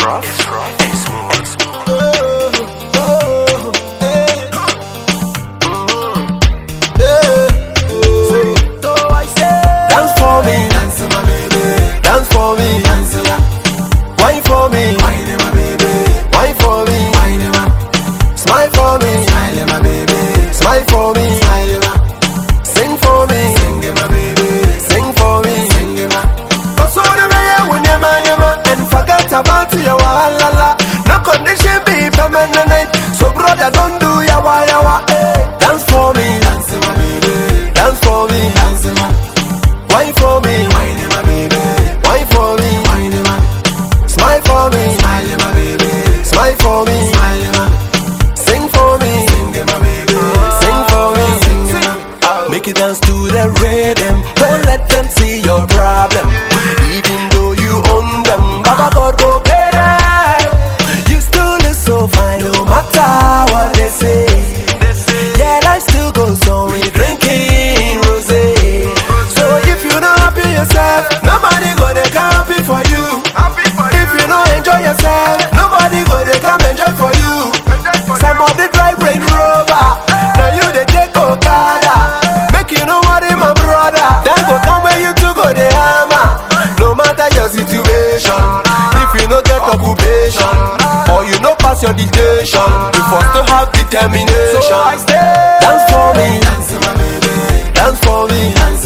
rough, it's smooth. Dance for me, dance my baby. Dance for me, dance wine for me, wine my baby. Wine for me, wine my. Smile for me, smile my baby. Smile for me, smile my. Sing for me, sing my baby. Sing for me, sing my. Cause all the way when you're my and forget about your wahala. No condition be permanent. So brother, don't do your yawa. Dance for me, dance my baby. Dance for me, dance my. Wine for me, wine my baby. Wine for me, wine my. Smile for me, smile my baby. Smile for me, smile my. Sing for me, sing my baby. Sing for me, sing my. Make it dance to the rhythm. Don't let them see your problem. Even though you own them, Baba God go get it. You still look so fine, no matter what they say. Yeah, life still goes on. We drinking rosé. So if you not happy yourself, nobody gonna come happy for you. If you don't enjoy yourself, nobody gonna come enjoy for you. Somebody drive Range Rover, now you the take Okada. Make you know what in my brother. Then go come where you to go the hammer. No matter your situation, if you no get occupation, or you no pass your dictation, you first to have determination. So I stay. Dance for me, dance my baby. Dance for me, dance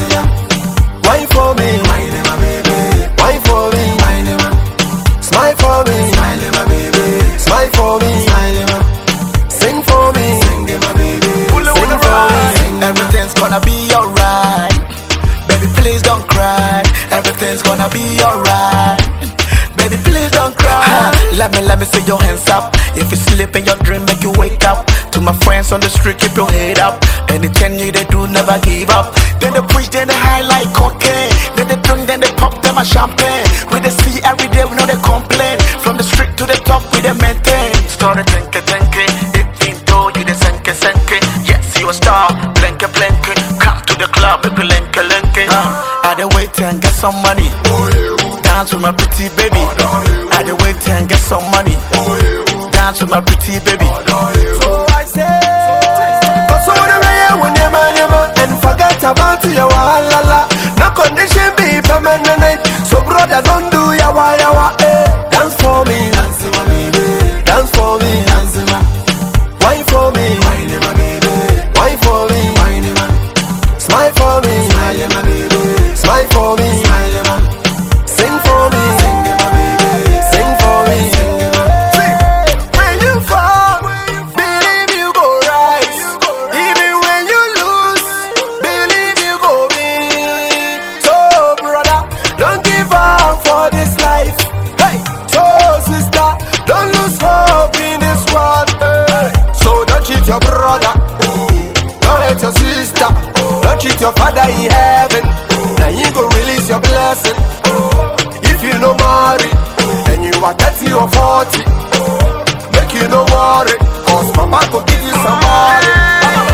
wine for me, wine my baby. Wine for me, wine my. Smile for me, smile my baby. Smile for me, smile my. Sing for me, sing my baby. Sing for me, sing. Everything's gonna be alright. Baby, please don't cry. Everything's gonna be alright. Baby, please don't cry. Let me see your hands up. If you sleep in your dream, make you wake up. To my friends on the street, keep your head up. Anything you they do, never give up. Then they preach, then they high like cocaine. Then they drink, then they pop them a champagne. We they see every day, we know they complain. From the street to the top, we they maintain. Story thinking. Even though you they senke. Yes, you a star, blinky. Come to the club, make you linky. I dey wait and get some money. Dance with my pretty baby. I dey wait and get some money. Dance with my pretty baby. So I say, cause all the way when you're my and forget about your wahala. No condition be permanent. So brother, don't do yawa. Dance for me, dance my baby. Dance for me, dance my. Wine for me, wine my baby. Wine for me, wine my. Smile for me, smile my baby. Smile for me, smile my. Sing for me, sing my baby. Sing for me, sing my. When you fall, believe you go rise. Even when you lose, believe you go win. So brother, don't give up for this life. Hey, so sister, don't lose hope in this world. Hey. So don't cheat your brother, don't hate your sister, don't cheat your father in heaven. Now you go release your blessing. If you no marry, and you are 30 or 40, make you no worry, cause mama go give you some money.